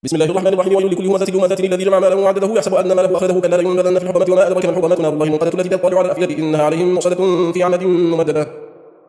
بسم الله الرحمن الرحيم. ويل لكل همزة لمزة الذي جمع ماله وعدده يحسب أن ماله أخلده كلا لينبذن في الحطمة وما أدراك ما الحطمة نار الله الموقدة التي تطلع على الأفئدة إنها عليهم مؤصدة في عمد ممددة.